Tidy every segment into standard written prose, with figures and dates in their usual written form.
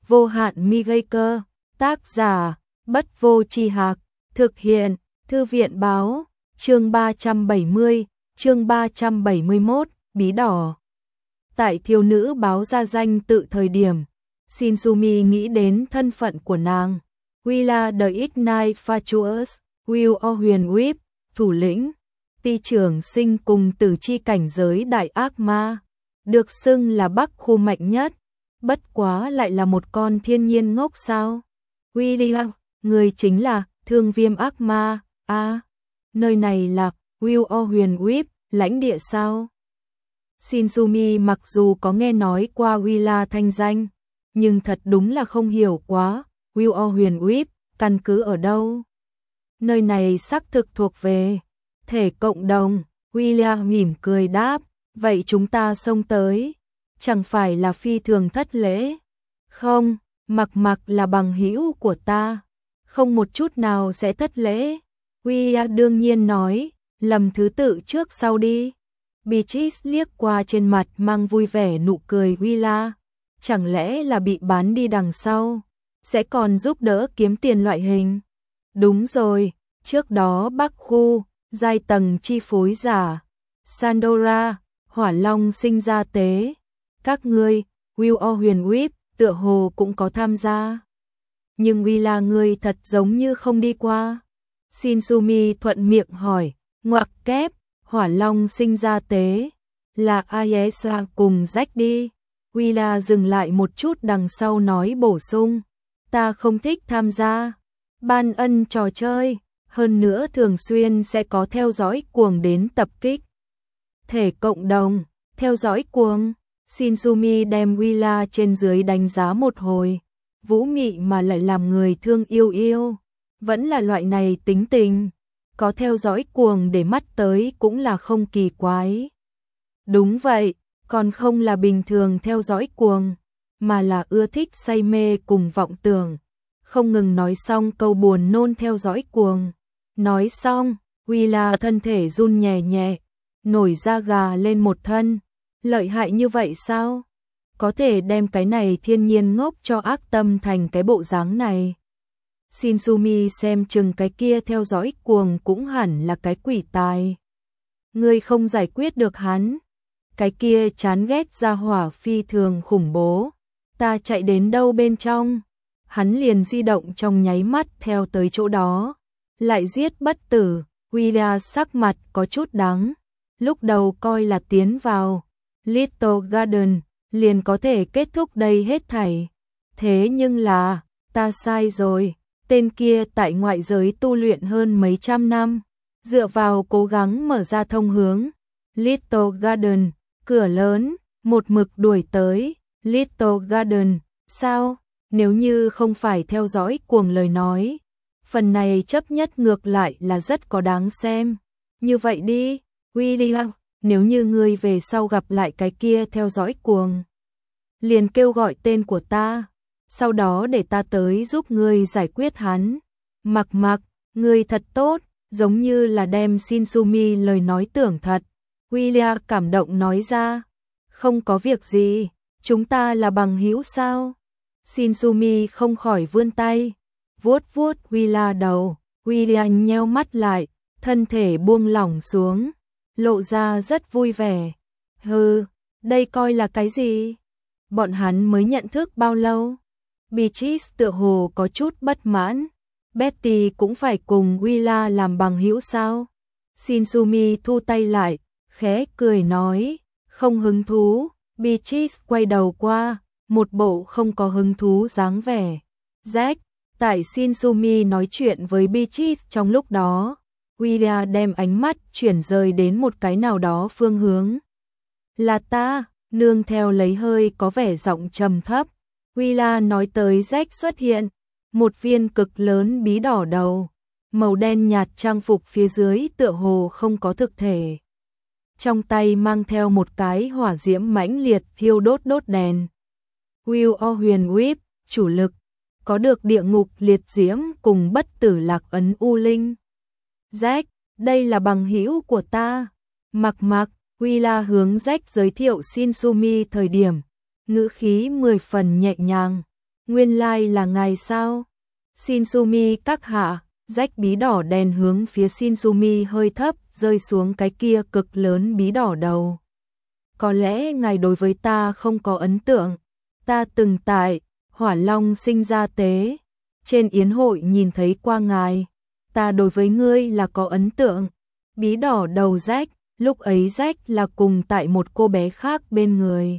vô hạn mi gây cơ, tác giả, Bất Vô Tri Hạc, thực hiện, Thư viện báo, chương 370, chương 371, bí đỏ. Tại thiếu nữ báo ra danh tự thời điểm, Shinsumi nghĩ đến thân phận của nàng. Willa the Ignite Fatuous, Will O Huyền Whip, thủ lĩnh, ti trưởng sinh cùng tử chi cảnh giới đại ác ma, được xưng là Bắc khu mạnh nhất, bất quá lại là một con thiên nhiên ngốc sao. William, người chính là Thương Viêm ác ma, nơi này là Will O Huyền Whip, lãnh địa sao? Shinsumi mặc dù có nghe nói qua Willa thanh danh, nhưng thật đúng là không hiểu quá, Will O Huyền Whip, căn cứ ở đâu? Nơi này xác thực thuộc về thể cộng đồng, William mỉm cười đáp, vậy chúng ta xông tới, chẳng phải là phi thường thất lễ? Không, Mặc là bằng hữu của ta, không một chút nào sẽ thất lễ. William đương nhiên nói, lầm thứ tự trước sau đi. Beatrice liếc qua trên mặt mang vui vẻ nụ cười Willa, chẳng lẽ là bị bán đi đằng sau, sẽ còn giúp đỡ kiếm tiền loại hình. Đúng rồi, trước đó Bắc khu, giai tầng chi phối giả, Sandora, Hỏa Long sinh ra tế, các ngươi, Will O Huyền Whip, tựa hồ cũng có tham gia. Nhưng Willa ngươi thật giống như không đi qua. Shinsumi thuận miệng hỏi, ngoặc kép, Hỏa Long sinh ra tế, là Ayesa cùng Jack đi. Willa dừng lại một chút đằng sau nói bổ sung, ta không thích tham gia ban ân trò chơi, hơn nữa thường xuyên sẽ có theo dõi cuồng đến tập kích. Thể cộng đồng, theo dõi cuồng. Shinsumi đem Willa trên dưới đánh giá một hồi, vũ mị mà lại làm người thương yêu, vẫn là loại này tính tình, có theo dõi cuồng để mắt tới cũng là không kỳ quái. Đúng vậy, còn không là bình thường theo dõi cuồng, mà là ưa thích say mê cùng vọng tưởng. Không ngừng nói xong câu buồn nôn theo dõi cuồng. Nói xong, Willa thân thể run nhẹ nhẹ, nổi da gà lên một thân. Lợi hại như vậy sao? Có thể đem cái này thiên nhiên ngốc cho ác tâm thành cái bộ dáng này. Shinsumi xem chừng cái kia theo dõi cuồng cũng hẳn là cái quỷ tài. Ngươi không giải quyết được hắn. Cái kia chán ghét ra hỏa phi thường khủng bố. Ta chạy đến đâu bên trong, hắn liền di động trong nháy mắt theo tới chỗ đó. Lại giết bất tử, Willa sắc mặt có chút đắng. Lúc đầu coi là tiến vào Little Garden, liền có thể kết thúc đây hết thảy. Thế nhưng là, ta sai rồi, tên kia tại ngoại giới tu luyện hơn mấy trăm năm, dựa vào cố gắng mở ra thông hướng. Little Garden, cửa lớn, một mực đuổi tới, Little Garden, sao? Nếu như không phải theo dõi cuồng lời nói, phần này chấp nhất ngược lại là rất có đáng xem. Như vậy đi, William, nếu như ngươi về sau gặp lại cái kia theo dõi cuồng, liền kêu gọi tên của ta, sau đó để ta tới giúp ngươi giải quyết hắn. Mặc, ngươi thật tốt, giống như là đem Shinsumi lời nói tưởng thật. William cảm động nói ra, không có việc gì, chúng ta là bằng hữu sao? Shinsumi không khỏi vươn tay, vuốt Willa đầu. William nheo mắt lại, thân thể buông lỏng xuống, lộ ra rất vui vẻ. Hừ, đây coi là cái gì? Bọn hắn mới nhận thức bao lâu? Beatrice tựa hồ có chút bất mãn. Betty cũng phải cùng Willa làm bằng hữu sao? Shinsumi thu tay lại, khẽ cười nói, không hứng thú. Beatrice quay đầu qua, một bộ không có hứng thú dáng vẻ. Jack, tại Shinsumi nói chuyện với Beatrice trong lúc đó, Willa đem ánh mắt chuyển rời đến một cái nào đó phương hướng. Là ta, nương theo lấy hơi có vẻ giọng trầm thấp. Willa nói tới Jack xuất hiện, một viên cực lớn bí đỏ đầu, màu đen nhạt trang phục phía dưới tựa hồ không có thực thể. Trong tay mang theo một cái hỏa diễm mãnh liệt thiêu đốt đèn. Will O Huyền Whip, chủ lực, có được địa ngục liệt diễm cùng bất tử lạc ấn u linh. Jack, đây là bằng hữu của ta. Mặc, Willa hướng Jack giới thiệu Shinsumi thời điểm, ngữ khí 10 phần nhẹ nhàng. Nguyên lai là ngài sao? Shinsumi các hạ, rách bí đỏ đèn hướng phía Shinsumi hơi thấp, rơi xuống cái kia cực lớn bí đỏ đầu. Có lẽ ngài đối với ta không có ấn tượng, ta từng tại Hỏa Long sinh ra tế, trên yến hội nhìn thấy qua ngài, ta đối với ngươi là có ấn tượng. Bí đỏ đầu rách, lúc ấy rách là cùng tại một cô bé khác bên người.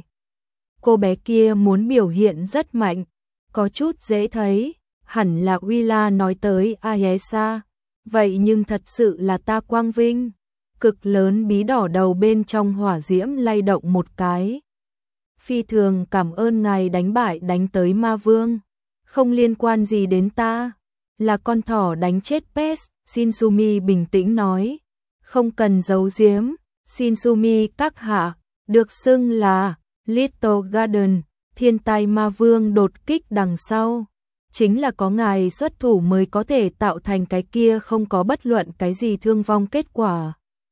Cô bé kia muốn biểu hiện rất mạnh, có chút dễ thấy, hẳn là Willa nói tới Ayesa, vậy nhưng thật sự là ta quang vinh. Cực lớn bí đỏ đầu bên trong hỏa diễm lay động một cái. Phi thường cảm ơn ngài đánh tới ma vương, không liên quan gì đến ta, là con thỏ đánh chết Pest, Shinsumi bình tĩnh nói, không cần giấu giếm, Shinsumi các hạ, được xưng là Little Garden, thiên tai ma vương đột kích đằng sau. Chính là có ngài xuất thủ mới có thể tạo thành cái kia không có bất luận cái gì thương vong kết quả.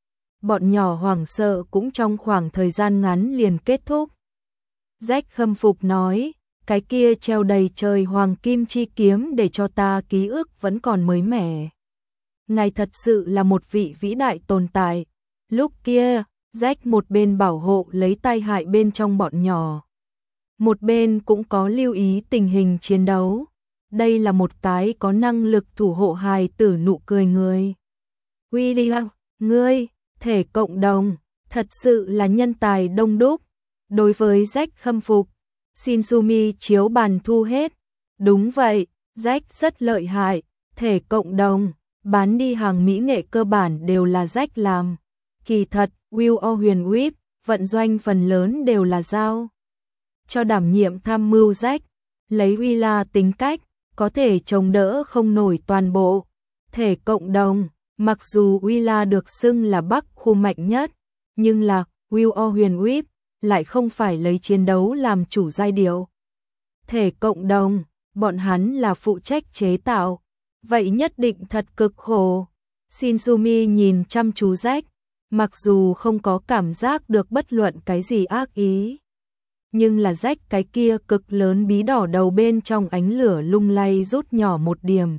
Bọn nhỏ hoảng sợ cũng trong khoảng thời gian ngắn liền kết thúc. Jack khâm phục nói, cái kia treo đầy trời hoàng kim chi kiếm để cho ta ký ức vẫn còn mới mẻ. Ngài thật sự là một vị vĩ đại tồn tại. Lúc kia, Jack một bên bảo hộ lấy tai hại bên trong bọn nhỏ, một bên cũng có lưu ý tình hình chiến đấu. Đây là một cái có năng lực thủ hộ hài tử nụ cười người. William, ngươi, thể cộng đồng, thật sự là nhân tài đông đúc. Đối với Jack khâm phục, Shinsumi chiếu bàn thu hết. Đúng vậy, Jack rất lợi hại, thể cộng đồng, bán đi hàng mỹ nghệ cơ bản đều là Jack làm. Kỳ thật, Will Huyền Whip, vận doanh phần lớn đều là giao cho đảm nhiệm tham mưu Jack, lấy Willa tính cách, có thể chống đỡ không nổi toàn bộ thể cộng đồng. Mặc dù Willa được xưng là Bắc khu mạnh nhất, nhưng là Will Huyền Whip lại không phải lấy chiến đấu làm chủ giai điệu. Thể cộng đồng, bọn hắn là phụ trách chế tạo, vậy nhất định thật cực khổ. Shinsumi nhìn chăm chú Jack, mặc dù không có cảm giác được bất luận cái gì ác ý, nhưng là Jack cái kia cực lớn bí đỏ đầu bên trong ánh lửa lung lay rút nhỏ một điểm.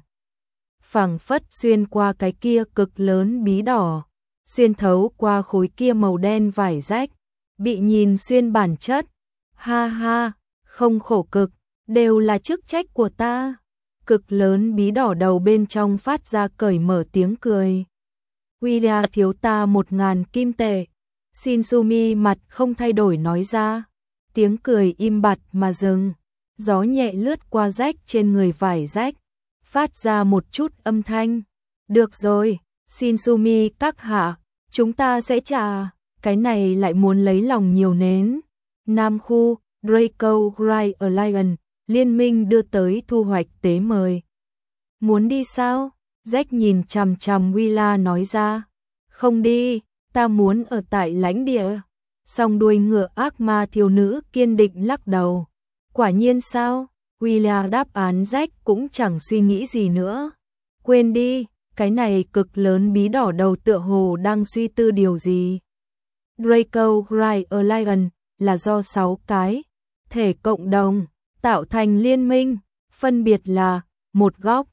Phảng phất xuyên qua cái kia cực lớn bí đỏ, xuyên thấu qua khối kia màu đen vải rách, bị nhìn xuyên bản chất. Ha ha, không khổ cực, đều là chức trách của ta. Cực lớn bí đỏ đầu bên trong phát ra cởi mở tiếng cười. Willia thiếu ta 1000 kim tệ. Shinsumi mặt không thay đổi nói ra. Tiếng cười im bặt mà dừng. Gió nhẹ lướt qua rách trên người vải rách, phát ra một chút âm thanh. Được rồi, Shinsumi các hạ, chúng ta sẽ trả. Cái này lại muốn lấy lòng nhiều nến. Nam khu, Draco Gray Alliance, liên minh đưa tới thu hoạch tế mời. Muốn đi sao? Jack nhìn chằm chằm Willa nói ra. Không đi, ta muốn ở tại lãnh địa. Song đuôi ngựa ác ma thiếu nữ kiên định lắc đầu. Quả nhiên sao? Willa đáp án Jack cũng chẳng suy nghĩ gì nữa. Quên đi, cái này cực lớn bí đỏ đầu tựa hồ đang suy tư điều gì. Draco Gray Alliance là do 6 cái thể cộng đồng tạo thành liên minh, phân biệt là một góc,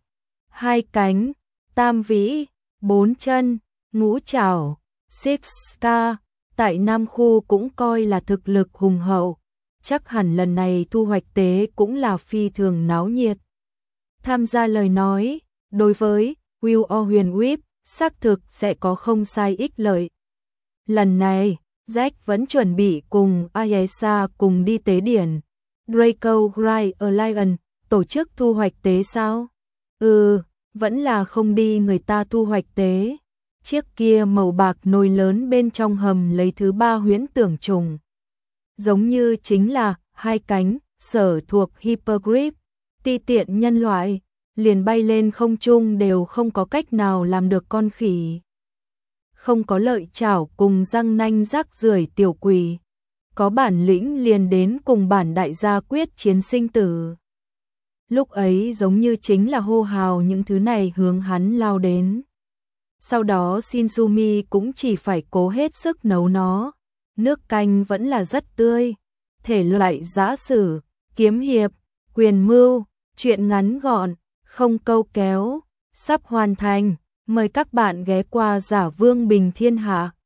2 cánh, tam vĩ, 4 chân, ngũ trảo, Sixka, tại Nam khu cũng coi là thực lực hùng hậu, chắc hẳn lần này thu hoạch tế cũng là phi thường náo nhiệt. Tham gia lời nói, đối với Will Huyền Whip, xác thực sẽ có không sai ích lợi. Lần này, Jack vẫn chuẩn bị cùng Ayesa cùng đi tế điển. Draco Gray Alliance tổ chức thu hoạch tế sao? Vẫn là không đi người ta thu hoạch tế. Chiếc kia màu bạc nồi lớn bên trong hầm lấy thứ 3 huyễn tưởng trùng. Giống như chính là 2 cánh, sở thuộc Hippogriff, ti tiện nhân loại, liền bay lên không trung đều không có cách nào làm được con khỉ. Không có lợi chảo cùng răng nanh rác rưởi tiểu quỷ. Có bản lĩnh liền đến cùng bản đại gia quyết chiến sinh tử. Lúc ấy giống như chính là hô hào những thứ này hướng hắn lao đến. Sau đó Shinsumi cũng chỉ phải cố hết sức nấu nó. Nước canh vẫn là rất tươi. Thể loại giã sử, kiếm hiệp, Quyền mưu, chuyện ngắn gọn, không câu kéo, sắp hoàn thành. Mời các bạn ghé qua Giả Vương Bình Thiên Hạ.